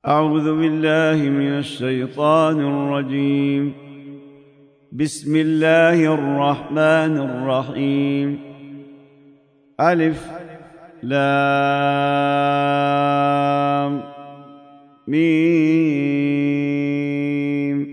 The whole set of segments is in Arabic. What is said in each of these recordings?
أعوذ بالله من الشيطان الرجيم. بسم الله الرحمن الرحيم. ألف لام ميم.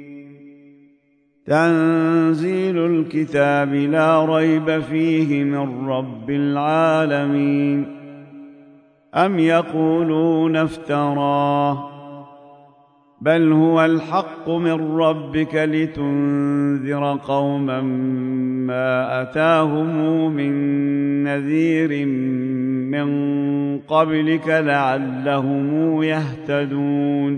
تنزيل الكتاب لا ريب فيه من رب العالمين. أم يقولون افتراه بل هو الحق من ربك لتنذر قوما ما أتاهم من نذير من قبلك لعلهم يهتدون.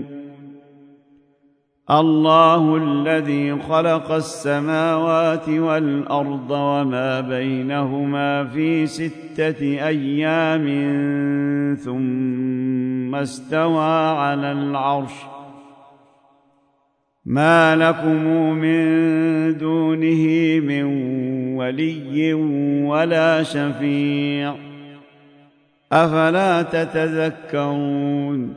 الله الذي خلق السماوات والأرض وما بينهما في 6 أيام ثم استوى على العرش. ما لكم من دونه من ولي ولا شفيع أفلا تتذكرون.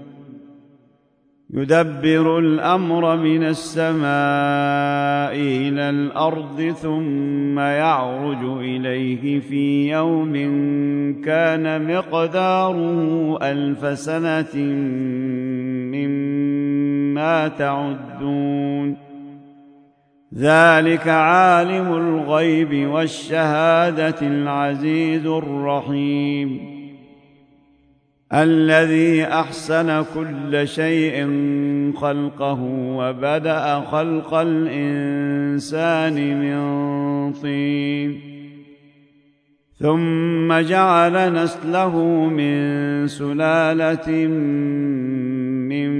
يدبر الأمر من السماء إلى الأرض ثم يعرج إليه في يوم كان مقداره 1000 سنة مما تعدون. ذلك عالم الغيب والشهادة العزيز الرحيم الذي أحسن كل شيء خلقه وبدأ خلق الإنسان من طين ثم جعل نسله من سلالة من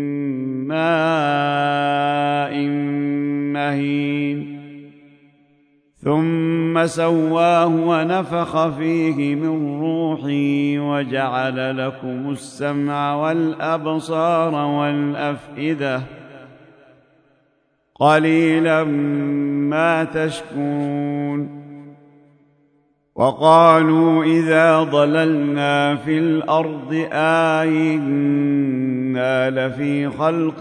ماء مهين ثم سواه ونفخ فيه من روحه وجعل لكم السمع والأبصار والأفئدة قليلا ما تشكرون. وقالوا إذا ضللنا في الأرض آئنا لفي خلق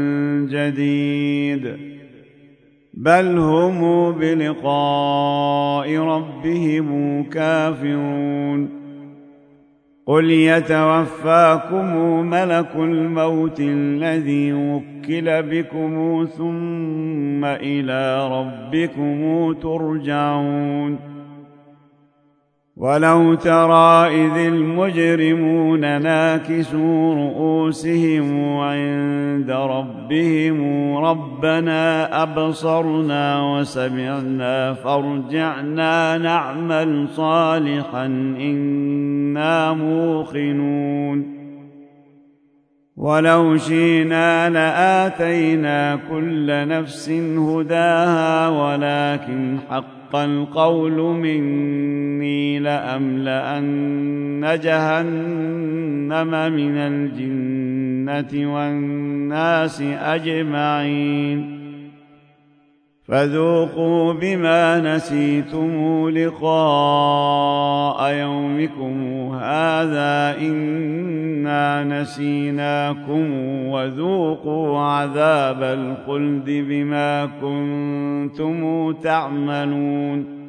جديد بل هم بلقاء ربهم كافرون. قل يتوفاكم ملك الموت الذي وكل بكم ثم إلى ربكم ترجعون. ولو ترى إذ المجرمون ناكسوا رؤوسهم عند ربهم ربنا أبصرنا وسمعنا فارجعنا نعمل صالحا إنا موقنون. ولو شئنا لآتينا كل نفس هداها ولكن حق القول مني لأملأن جهنم من الجنة والناس أجمعين. فذوقوا بما نسيتم لقاء يومكم هذا إنا نسيناكم وذوقوا عذاب الخلد بما كنتم تعملون.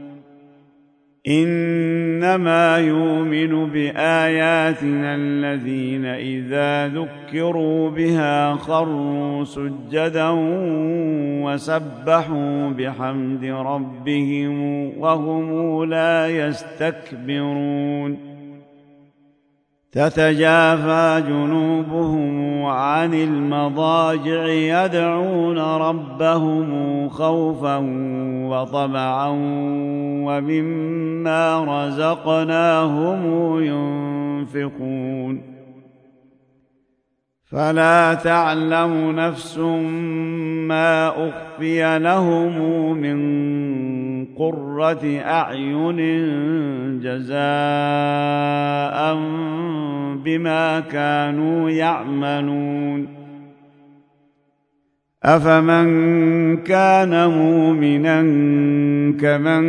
إنما يؤمن بآياتنا الذين إذا ذكروا بها خروا سجدا وسبحوا بحمد ربهم وهم لا يستكبرون. تتجافى جنوبهم عن المضاجع يدعون ربهم خوفا وطمعا ومما رزقناهم ينفقون. فلا تعلم نفس ما أخفي لهم من قرة أعين جزاء بما كانوا يعملون. أفمن كان مؤمنا كمن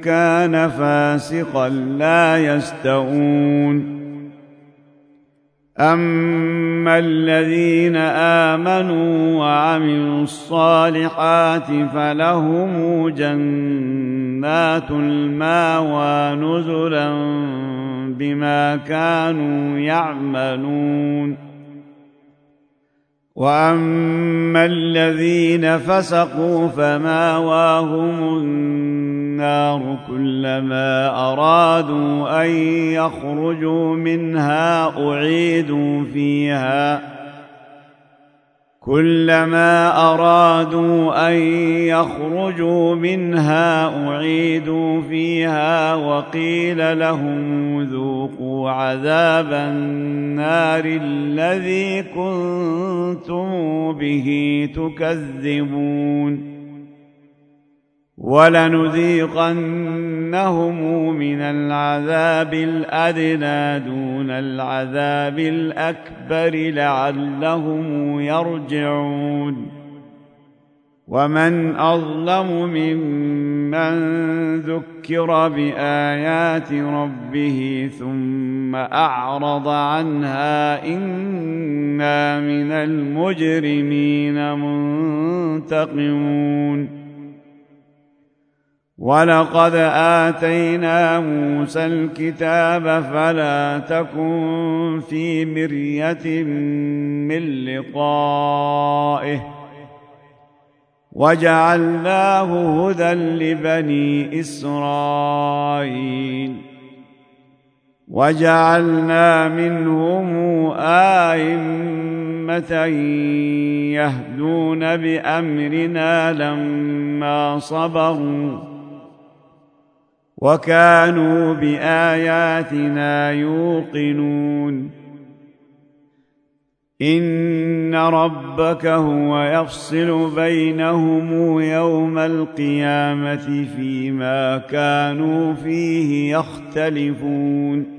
كان فاسقا لا يستوون. أما الذين آمنوا وعملوا الصالحات فلهم جنات المأوى نزلا بما كانوا يعملون. وأما الذين فسقوا فمأواهم النار كلما أرادوا أن يخرجوا منها أعيدوا فيها وقيل لهم ذوقوا عذاب النار الذي كنتم به تكذبون. ولنذيقنهم من العذاب الأدنى دون العذاب الأكبر لعلهم يرجعون. ومن أظلم ممن ذكر بآيات ربه ثم أعرض عنها إنا من المجرمين منتقمون. ولقد آتينا موسى الكتاب فلا تكن في مرية من لقائه وجعلناه هدى لبني إسرائيل وجعلنا منهم أئمة يهدون بأمرنا لما صبروا وكانوا بآياتنا يوقنون. إن ربك هو يفصل بينهم يوم القيامة فيما كانوا فيه يختلفون.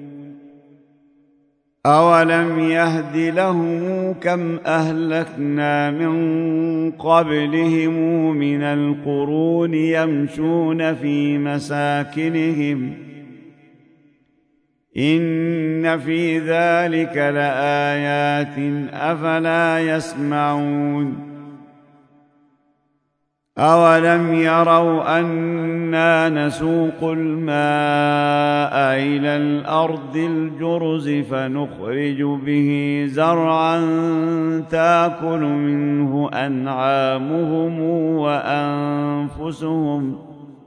أولم يهد لهم كم أهلكنا من قبلهم من القرون يمشون في مساكنهم إن في ذلك لآيات أفلا يسمعون. أولم يروا أنا نسوق الماء إلى الأرض الجرز فنخرج به زرعا تأكل منه أنعامهم وأنفسهم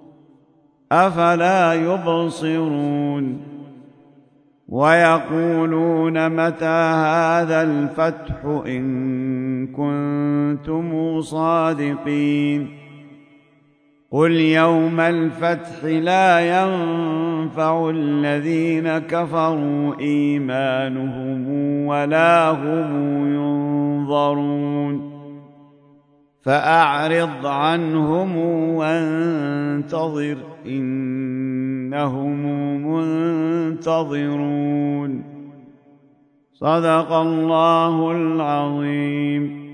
أفلا يبصرون. ويقولون متى هذا الفتح إن كنتم صادقين. قل يوم الفتح لا ينفع الذين كفروا إيمانهم ولا هم ينظرون. فأعرض عنهم وانتظر إنهم منتظرون. صدق الله العظيم.